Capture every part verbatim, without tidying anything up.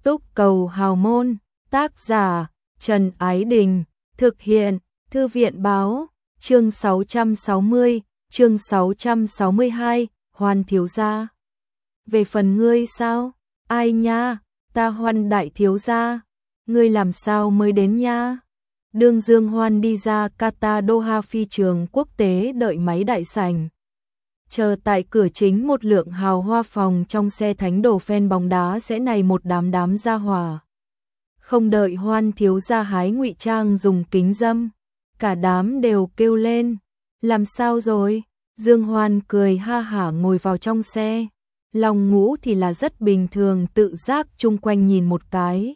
Túc Cầu Hào Môn, tác giả Trần Ái Đình, thực hiện Thư viện Báo, chương sáu trăm sáu mươi, chương sáu trăm sáu mươi hai, Hoan thiếu gia. Về phần ngươi sao? Ai nha, ta Hoan đại thiếu gia. Ngươi làm sao mới đến nha? Đương Dương Hoan đi ra Qatar Doha phi trường quốc tế đợi máy đại sảnh. Chờ tại cửa chính một lượng hào hoa phòng trong xe thánh đồ fan bóng đá sẽ này một đám đám gia hỏa. Không đợi Hoan thiếu gia hái ngụy trang dùng kính dâm, cả đám đều kêu lên, làm sao rồi? Dương Hoan cười ha hả ngồi vào trong xe, lòng ngũ thì là rất bình thường, tự giác chung quanh nhìn một cái.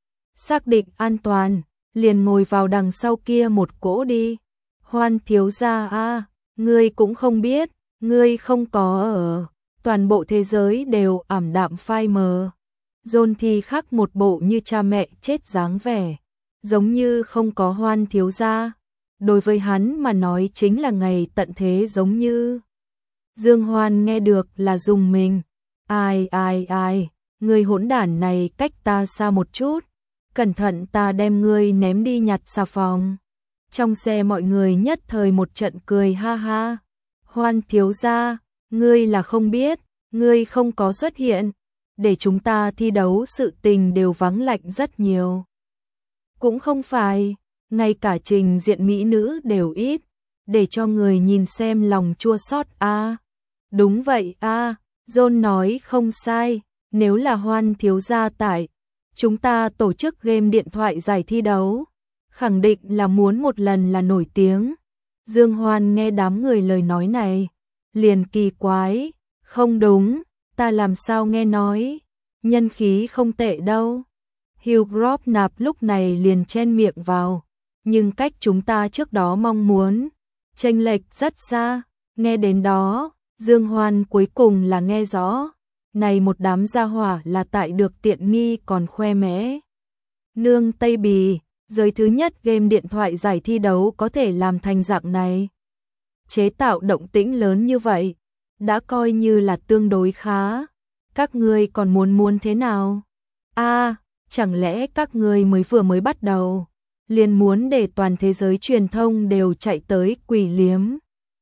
Xác định an toàn, liền ngồi vào đằng sau kia một cỗ đi. Hoan thiếu gia a, ngươi cũng không biết, ngươi không có ở, toàn bộ thế giới đều ảm đạm phai mờ. John thì khác một bộ như cha mẹ chết dáng vẻ, giống như không có Hoan thiếu gia. Đối với hắn mà nói chính là ngày tận thế giống như. Dương Hoan nghe được là dùng mình. Ai ai ai, ngươi hỗn đản này cách ta xa một chút. Cẩn thận ta đem ngươi ném đi nhặt xà phòng. Trong xe mọi người nhất thời một trận cười ha ha. Hoan thiếu gia, ngươi là không biết, ngươi không có xuất hiện, để chúng ta thi đấu sự tình đều vắng lạnh rất nhiều. Cũng không phải, ngay cả trình diện mỹ nữ đều ít, để cho người nhìn xem lòng chua xót a. À, đúng vậy a, à, John nói không sai, nếu là Hoan thiếu gia tại, chúng ta tổ chức game điện thoại giải thi đấu, khẳng định là muốn một lần là nổi tiếng. Dương Hoan nghe đám người lời nói này, liền kỳ quái, không đúng, ta làm sao nghe nói, nhân khí không tệ đâu. Hugh Grosvenor lúc này liền chen miệng vào, nhưng cách chúng ta trước đó mong muốn, chênh lệch rất xa. Nghe đến đó, Dương Hoan cuối cùng là nghe rõ, này một đám gia hỏa là tại được tiện nghi còn khoe mẽ. Nương Tây Bì, giới thứ nhất game điện thoại giải thi đấu có thể làm thành dạng này. Chế tạo động tĩnh lớn như vậy, đã coi như là tương đối khá. Các ngươi còn muốn muốn thế nào? A, à, chẳng lẽ các ngươi mới vừa mới bắt đầu, liền muốn để toàn thế giới truyền thông đều chạy tới quỳ liếm?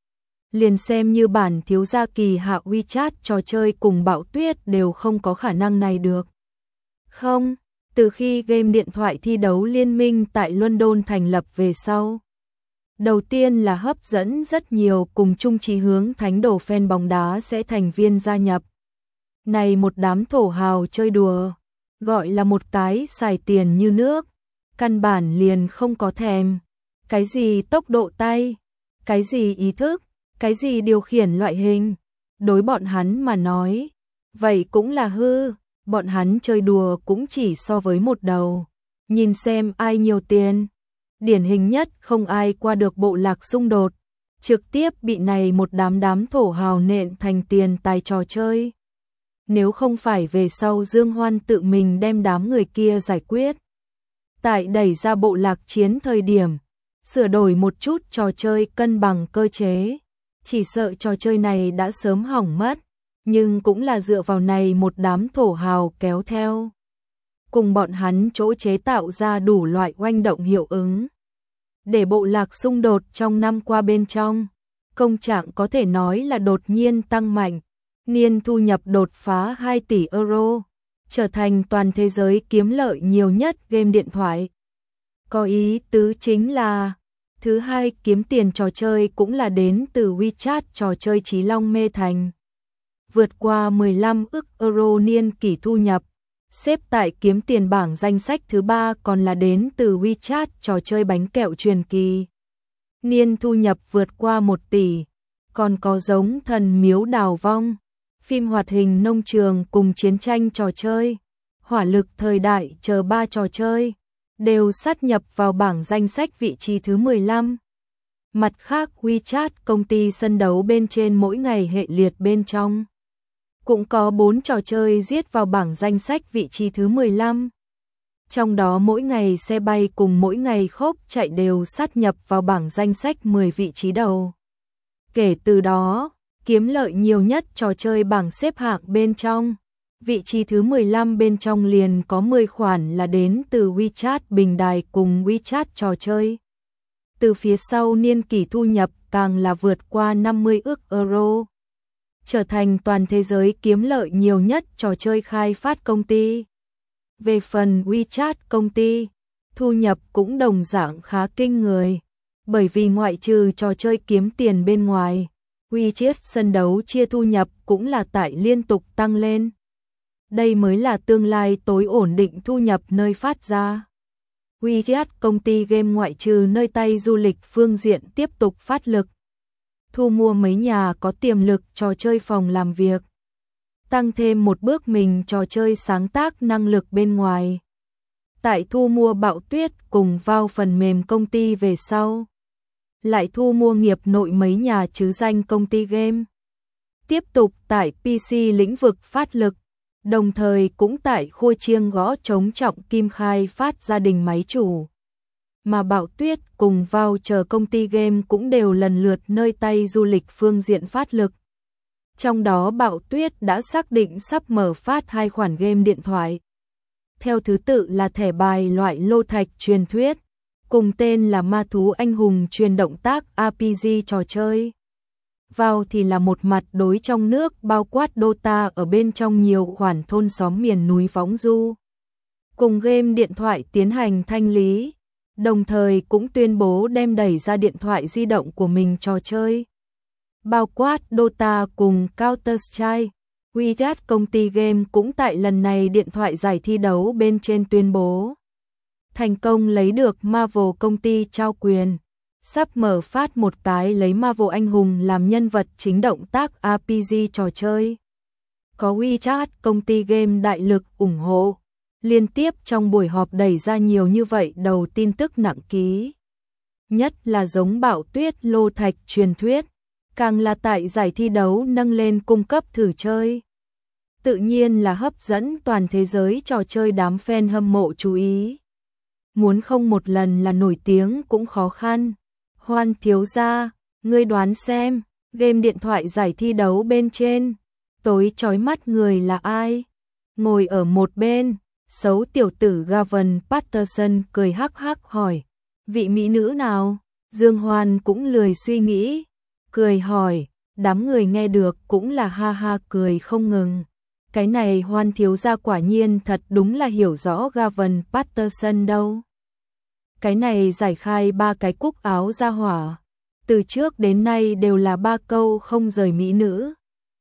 Liền xem như bản thiếu gia kỳ hạ WeChat trò chơi cùng Bạo Tuyết đều không có khả năng này được. Không, từ khi game điện thoại thi đấu liên minh tại London thành lập về sau, đầu tiên là hấp dẫn rất nhiều cùng chung chí hướng thánh đồ fan bóng đá sẽ thành viên gia nhập. Này một đám thổ hào chơi đùa, gọi là một cái xài tiền như nước, căn bản liền không có thèm. Cái gì tốc độ tay, cái gì ý thức, cái gì điều khiển loại hình, đối bọn hắn mà nói, vậy cũng là hư, bọn hắn chơi đùa cũng chỉ so với một đầu, nhìn xem ai nhiều tiền. Điển hình nhất không ai qua được bộ lạc xung đột, trực tiếp bị này một đám đám thổ hào nện thành tiền tài trò chơi. Nếu không phải về sau Dương Hoan tự mình đem đám người kia giải quyết, tại đẩy ra bộ lạc chiến thời điểm, sửa đổi một chút trò chơi cân bằng cơ chế, chỉ sợ trò chơi này đã sớm hỏng mất, nhưng cũng là dựa vào này một đám thổ hào kéo theo. Cùng bọn hắn chỗ chế tạo ra đủ loại oanh động hiệu ứng. Để bộ lạc xung đột trong năm qua bên trong, công trạng có thể nói là đột nhiên tăng mạnh, niên thu nhập đột phá hai tỷ euro, trở thành toàn thế giới kiếm lợi nhiều nhất game điện thoại. Có ý tứ chính là, thứ hai kiếm tiền trò chơi cũng là đến từ WeChat trò chơi Chí Long Mê Thành. Vượt qua mười lăm ức euro niên kỷ thu nhập, xếp tại kiếm tiền bảng danh sách thứ ba còn là đến từ WeChat trò chơi bánh kẹo truyền kỳ. Niên thu nhập vượt qua một tỷ, còn có giống Thần Miếu Đào Vong, phim hoạt hình nông trường cùng chiến tranh trò chơi, hỏa lực thời đại chờ ba trò chơi, đều sát nhập vào bảng danh sách vị trí thứ mười lăm. Mặt khác WeChat công ty sân đấu bên trên mỗi ngày hệ liệt bên trong, cũng có bốn trò chơi giết vào bảng danh sách vị trí thứ mười lăm. Trong đó mỗi ngày xe bay cùng mỗi ngày khốp chạy đều sát nhập vào bảng danh sách mười vị trí đầu. Kể từ đó, kiếm lợi nhiều nhất trò chơi bảng xếp hạng bên trong, Vị trí thứ mười lăm bên trong liền có mười khoản là đến từ WeChat bình đài cùng WeChat trò chơi. Từ phía sau niên kỷ thu nhập càng là vượt qua năm mươi ức euro. Trở thành toàn thế giới kiếm lợi nhiều nhất trò chơi khai phát công ty. Về phần WeChat công ty, thu nhập cũng đồng dạng khá kinh người. Bởi vì ngoại trừ trò chơi kiếm tiền bên ngoài, WeChat sân đấu chia thu nhập cũng là tại liên tục tăng lên. Đây mới là tương lai tối ổn định thu nhập nơi phát ra. WeChat công ty game ngoại trừ nơi tay du lịch phương diện tiếp tục phát lực. Thu mua mấy nhà có tiềm lực trò chơi phòng làm việc. Tăng thêm một bước mình trò chơi sáng tác năng lực bên ngoài. Tại thu mua Bạo Tuyết cùng vào phần mềm công ty về sau. Lại thu mua nghiệp nội mấy nhà chứ danh công ty game. Tiếp tục tại pê xê lĩnh vực phát lực. Đồng thời cũng tại khua chiêng gõ trống trọng kim khai phát gia đình máy chủ. Mà Bạo Tuyết cùng vào chờ công ty game cũng đều lần lượt nơi tay du lịch phương diện phát lực. Trong đó Bạo Tuyết đã xác định sắp mở phát hai khoản game điện thoại. Theo thứ tự là thẻ bài loại lô thạch truyền thuyết, cùng tên là Ma Thú Anh Hùng truyền động tác rờ pê giê trò chơi. Vào thì là một mặt đối trong nước bao quát Dota ở bên trong nhiều khoản thôn xóm miền núi phóng du. Cùng game điện thoại tiến hành thanh lý, đồng thời cũng tuyên bố đem đẩy ra điện thoại di động của mình trò chơi. Bao quát Dota cùng Counter-Strike, WeChat công ty game cũng tại lần này điện thoại giải thi đấu bên trên tuyên bố. Thành công lấy được Marvel công ty trao quyền. Sắp mở phát một cái lấy Marvel anh hùng làm nhân vật chính động tác rờ pê giê trò chơi. Có WeChat công ty game đại lực ủng hộ. Liên tiếp trong buổi họp đẩy ra nhiều như vậy đầu tin tức nặng ký. Nhất là giống Bạo Tuyết lô thạch truyền thuyết. Càng là tại giải thi đấu nâng lên cung cấp thử chơi. Tự nhiên là hấp dẫn toàn thế giới trò chơi đám fan hâm mộ chú ý. Muốn không một lần là nổi tiếng cũng khó khăn. Hoan thiếu gia, ngươi đoán xem, game điện thoại giải thi đấu bên trên, tối chói mắt người là ai? Ngồi ở một bên, xấu tiểu tử Gavin Patterson cười hắc hắc hỏi, vị mỹ nữ nào? Dương Hoan cũng lười suy nghĩ, cười hỏi, đám người nghe được cũng là ha ha cười không ngừng. Cái này Hoan thiếu gia quả nhiên thật đúng là hiểu rõ Gavin Patterson đâu. Cái này giải khai ba cái cúc áo ra hỏa, từ trước đến nay đều là ba câu không rời mỹ nữ.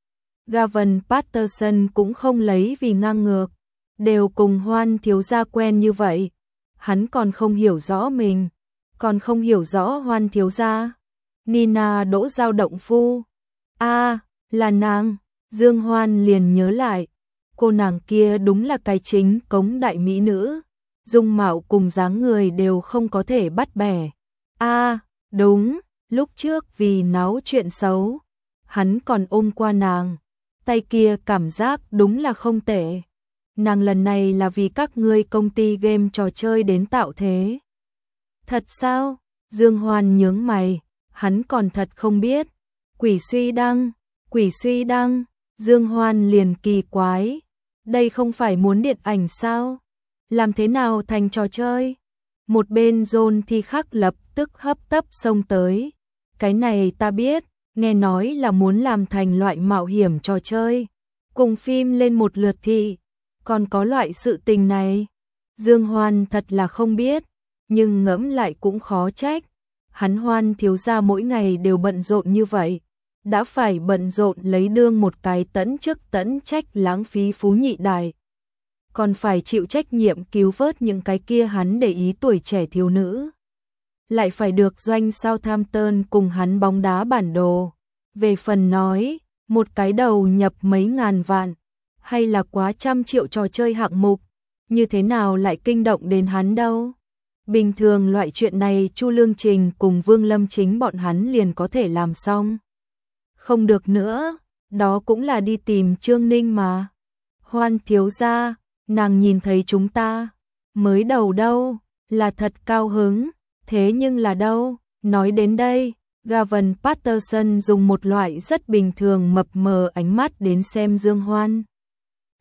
Gavin Patterson cũng không lấy vì ngang ngược, đều cùng Hoan thiếu gia quen như vậy, hắn còn không hiểu rõ mình, còn không hiểu rõ Hoan thiếu gia. Nina Đỗ Giao động phu, a à, là nàng. Dương Hoan liền nhớ lại, cô nàng kia đúng là cái chính cống đại mỹ nữ. Dung mạo cùng dáng người đều không có thể bắt bẻ. A, à, đúng, lúc trước vì náo chuyện xấu, hắn còn ôm qua nàng, tay kia cảm giác đúng là không tệ. Nàng lần này là vì các ngươi công ty game trò chơi đến tạo thế. Thật sao? Dương Hoan nhướng mày, hắn còn thật không biết. Quỷ suy đăng, quỷ suy đăng, Dương Hoan liền kỳ quái. Đây không phải muốn điện ảnh sao? Làm thế nào thành trò chơi? Một bên John Thi Khắc lập tức hấp tấp xông tới. Cái này ta biết, nghe nói là muốn làm thành loại mạo hiểm trò chơi. Cùng phim lên một lượt thì, còn có loại sự tình này. Dương Hoan thật là không biết, nhưng ngẫm lại cũng khó trách. Hắn Hoan thiếu gia mỗi ngày đều bận rộn như vậy. Đã phải bận rộn lấy đương một cái tẫn chức tẫn trách lãng phí phú nhị đại. Còn phải chịu trách nhiệm cứu vớt những cái kia hắn để ý tuổi trẻ thiếu nữ. Lại phải được doanh Southampton cùng hắn bóng đá bản đồ. Về phần nói, một cái đầu nhập mấy ngàn vạn, hay là quá trăm triệu trò chơi hạng mục, như thế nào lại kinh động đến hắn đâu. Bình thường loại chuyện này Chu Lương Trình cùng Vương Lâm Chính bọn hắn liền có thể làm xong. Không được nữa, đó cũng là đi tìm Trương Ninh mà. Hoan thiếu gia, nàng nhìn thấy chúng ta, mới đầu đâu, là thật cao hứng, thế nhưng là đâu, nói đến đây, Gavin Patterson dùng một loại rất bình thường mập mờ ánh mắt đến xem Dương Hoan.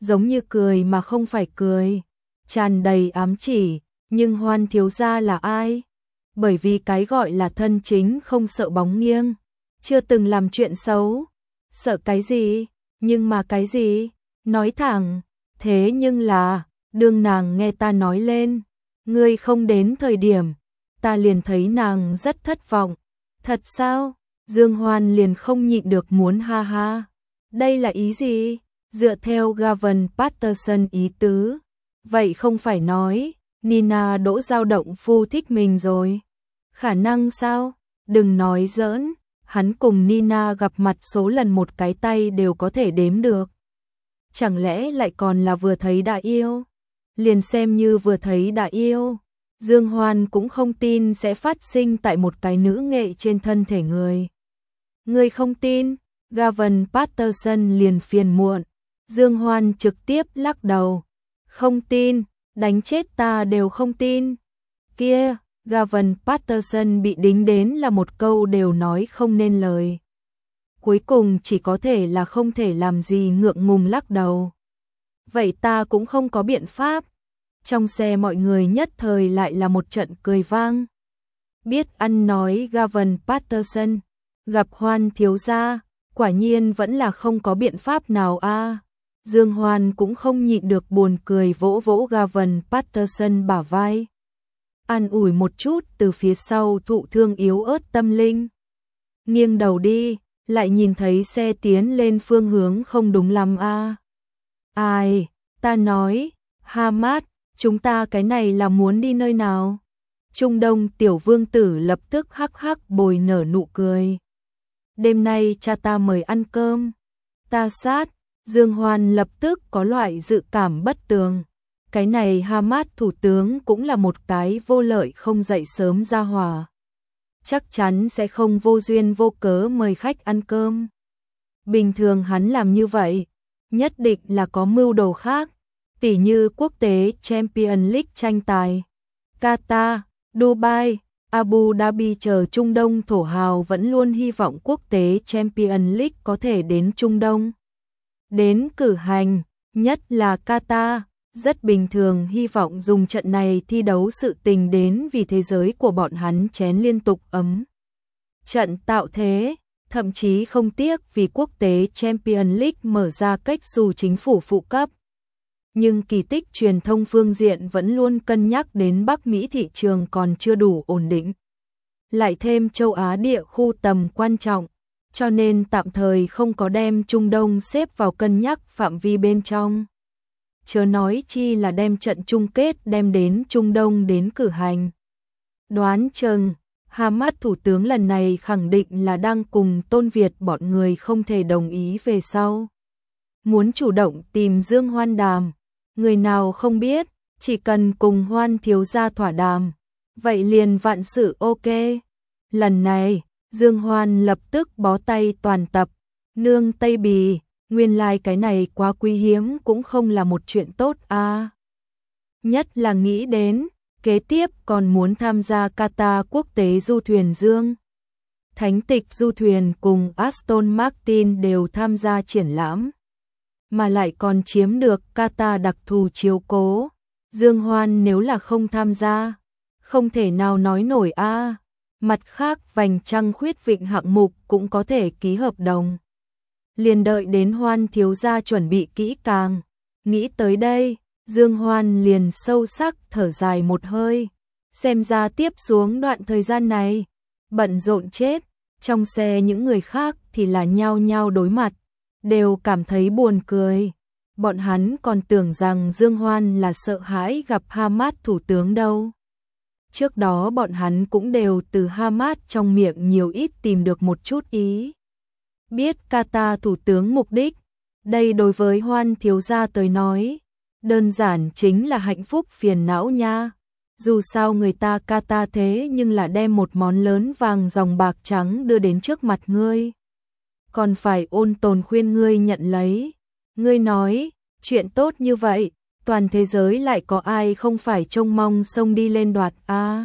giống như cười mà không phải cười, tràn đầy ám chỉ, nhưng Hoan thiếu gia là ai? Bởi vì cái gọi là thân chính không sợ bóng nghiêng, chưa từng làm chuyện xấu, sợ cái gì, nhưng mà cái gì, nói thẳng, thế nhưng là, đương nàng nghe ta nói lên, ngươi không đến thời điểm, ta liền thấy nàng rất thất vọng, thật sao? Dương Hoan liền không nhịn được muốn ha ha, đây là ý gì? Dựa theo Gavin Patterson ý tứ, vậy không phải nói, Nina Đỗ dao động phu thích mình rồi. Khả năng sao? Đừng nói giỡn, hắn cùng Nina gặp mặt số lần một cái tay đều có thể đếm được. Chẳng lẽ lại còn là vừa thấy đã yêu? Liền xem như vừa thấy đã yêu, Dương Hoan cũng không tin sẽ phát sinh tại một cái nữ nghệ trên thân thể người. Người không tin? Gavin Patterson liền phiền muộn. Dương Hoan trực tiếp lắc đầu. Không tin, đánh chết ta đều không tin. Kia, Gavin Patterson bị đính đến là một câu đều nói không nên lời. Cuối cùng chỉ có thể là không thể làm gì ngượng ngùng lắc đầu. Vậy ta cũng không có biện pháp. Trong xe mọi người nhất thời lại là một trận cười vang. Biết ăn nói Gavin Patterson, gặp Hoan thiếu gia, quả nhiên vẫn là không có biện pháp nào a. À. Dương Hoan cũng không nhịn được buồn cười vỗ vỗ Gavin Patterson bả vai. An ủi một chút từ phía sau thụ thương yếu ớt tâm linh. Nghiêng đầu đi, lại nhìn thấy xe tiến lên phương hướng không đúng lắm a. À. Ai, ta nói, Hamad, chúng ta cái này là muốn đi nơi nào? Trung Đông tiểu vương tử lập tức hắc hắc bồi nở nụ cười. Đêm nay cha ta mời ăn cơm. Ta sát, Dương Hoan lập tức có loại dự cảm bất tường. Cái này Hamad thủ tướng cũng là một cái vô lợi không dậy sớm ra hòa. Chắc chắn sẽ không vô duyên vô cớ mời khách ăn cơm. Bình thường hắn làm như vậy, nhất định là có mưu đồ khác, tỉ như quốc tế Champions League tranh tài. Qatar, Dubai, Abu Dhabi chờ Trung Đông thổ hào vẫn luôn hy vọng quốc tế Champions League có thể đến Trung Đông. Đến cử hành, nhất là Qatar, rất bình thường hy vọng dùng trận này thi đấu sự tình đến vì thế giới của bọn hắn chén liên tục ấm. Trận tạo thế, thậm chí không tiếc vì quốc tế Champions League mở ra cách dù chính phủ phụ cấp. Nhưng kỳ tích truyền thông phương diện vẫn luôn cân nhắc đến Bắc Mỹ thị trường còn chưa đủ ổn định. Lại thêm châu Á địa khu tầm quan trọng, cho nên tạm thời không có đem Trung Đông xếp vào cân nhắc phạm vi bên trong. Chớ nói chi là đem trận chung kết đem đến Trung Đông đến cử hành. Đoán chừng, Hamad thủ tướng lần này khẳng định là đang cùng Tôn Việt bọn người không thể đồng ý về sau. Muốn chủ động tìm Dương Hoan đàm, người nào không biết, chỉ cần cùng Hoan thiếu gia thỏa đàm, vậy liền vạn sự ok. Lần này, Dương Hoan lập tức bó tay toàn tập, nương Tây Bì, nguyên lai like cái này quá quý hiếm cũng không là một chuyện tốt a. À. Nhất là nghĩ đến, kế tiếp còn muốn tham gia Qatar quốc tế du thuyền Dương. Thánh tịch du thuyền cùng Aston Martin đều tham gia triển lãm, mà lại còn chiếm được Qatar đặc thù chiếu cố. Dương Hoan nếu là không tham gia, không thể nào nói nổi a. À. Mặt khác vành trăng khuyết vịnh hạng mục cũng có thể ký hợp đồng. Liền đợi đến Hoan thiếu gia chuẩn bị kỹ càng. Nghĩ tới đây, Dương Hoan liền sâu sắc thở dài một hơi. Xem ra tiếp xuống đoạn thời gian này, bận rộn chết. Trong xe những người khác thì là nhao nhao đối mặt, đều cảm thấy buồn cười. Bọn hắn còn tưởng rằng Dương Hoan là sợ hãi gặp Hamad thủ tướng đâu. Trước đó bọn hắn cũng đều từ Hamad trong miệng nhiều ít tìm được một chút ý. Biết Qatar thủ tướng mục đích, đây đối với Hoan thiếu gia tới nói, đơn giản chính là hạnh phúc phiền não nha. Dù sao người ta Qatar thế nhưng là đem một món lớn vàng dòng bạc trắng đưa đến trước mặt ngươi. Còn phải ôn tồn khuyên ngươi nhận lấy. Ngươi nói, chuyện tốt như vậy, toàn thế giới lại có ai không phải trông mong xông đi lên đoạt a? À,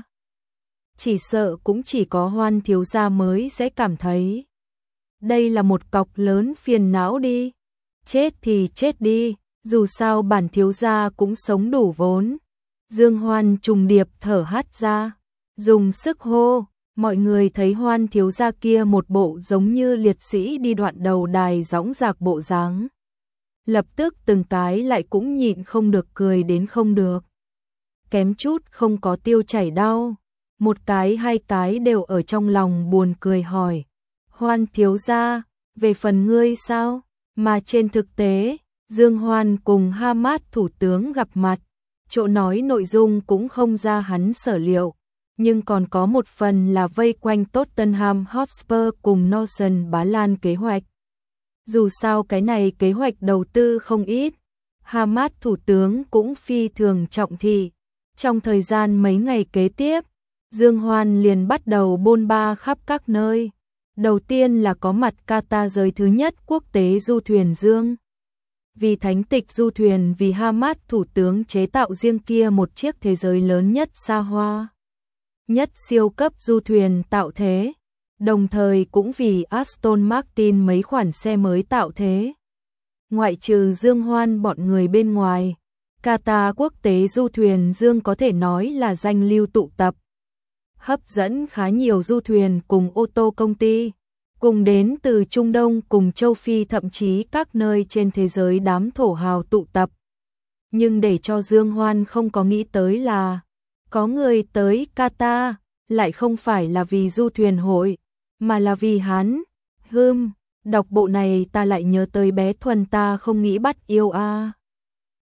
chỉ sợ cũng chỉ có Hoan thiếu gia mới sẽ cảm thấy. Đây là một cọc lớn phiền não đi. Chết thì chết đi, Dù sao bản thiếu gia cũng sống đủ vốn. Dương Hoan trùng điệp thở hắt ra, dùng sức hô, mọi người thấy Hoan thiếu gia kia một bộ giống như liệt sĩ đi đoạn đầu đài dõng dạc bộ dáng. Lập tức từng cái lại cũng nhịn không được cười đến không được. Kém chút không có tiêu chảy đau, một cái hai cái đều ở trong lòng buồn cười hỏi. Hoan thiếu gia, về phần ngươi sao? Mà trên thực tế, Dương Hoan cùng Hamas thủ tướng gặp mặt, chỗ nói nội dung cũng không ra hắn sở liệu, nhưng còn có một phần là vây quanh Tottenham Hotspur cùng Northern Bá Lan kế hoạch. Dù sao cái này kế hoạch đầu tư không ít, Hamas thủ tướng cũng phi thường trọng thị. Trong thời gian mấy ngày kế tiếp, Dương Hoan liền bắt đầu bôn ba khắp các nơi. Đầu tiên là có mặt Qatar giới thứ nhất quốc tế du thuyền Dương. Vì thánh tịch du thuyền vì Hamas thủ tướng chế tạo riêng kia một chiếc thế giới lớn nhất xa hoa. Nhất siêu cấp du thuyền tạo thế. Đồng thời cũng vì Aston Martin mấy khoản xe mới tạo thế. Ngoại trừ Dương Hoan bọn người bên ngoài, Qatar quốc tế du thuyền Dương có thể nói là danh lưu tụ tập. Hấp dẫn khá nhiều du thuyền cùng ô tô công ty, cùng đến từ Trung Đông cùng châu Phi thậm chí các nơi trên thế giới đám thổ hào tụ tập. Nhưng để cho Dương Hoan không có nghĩ tới là, có người tới Qatar, lại không phải là vì du thuyền hội, mà là vì hắn. Hừm, đọc bộ này ta lại nhớ tới bé Thuần ta không nghĩ bắt yêu a.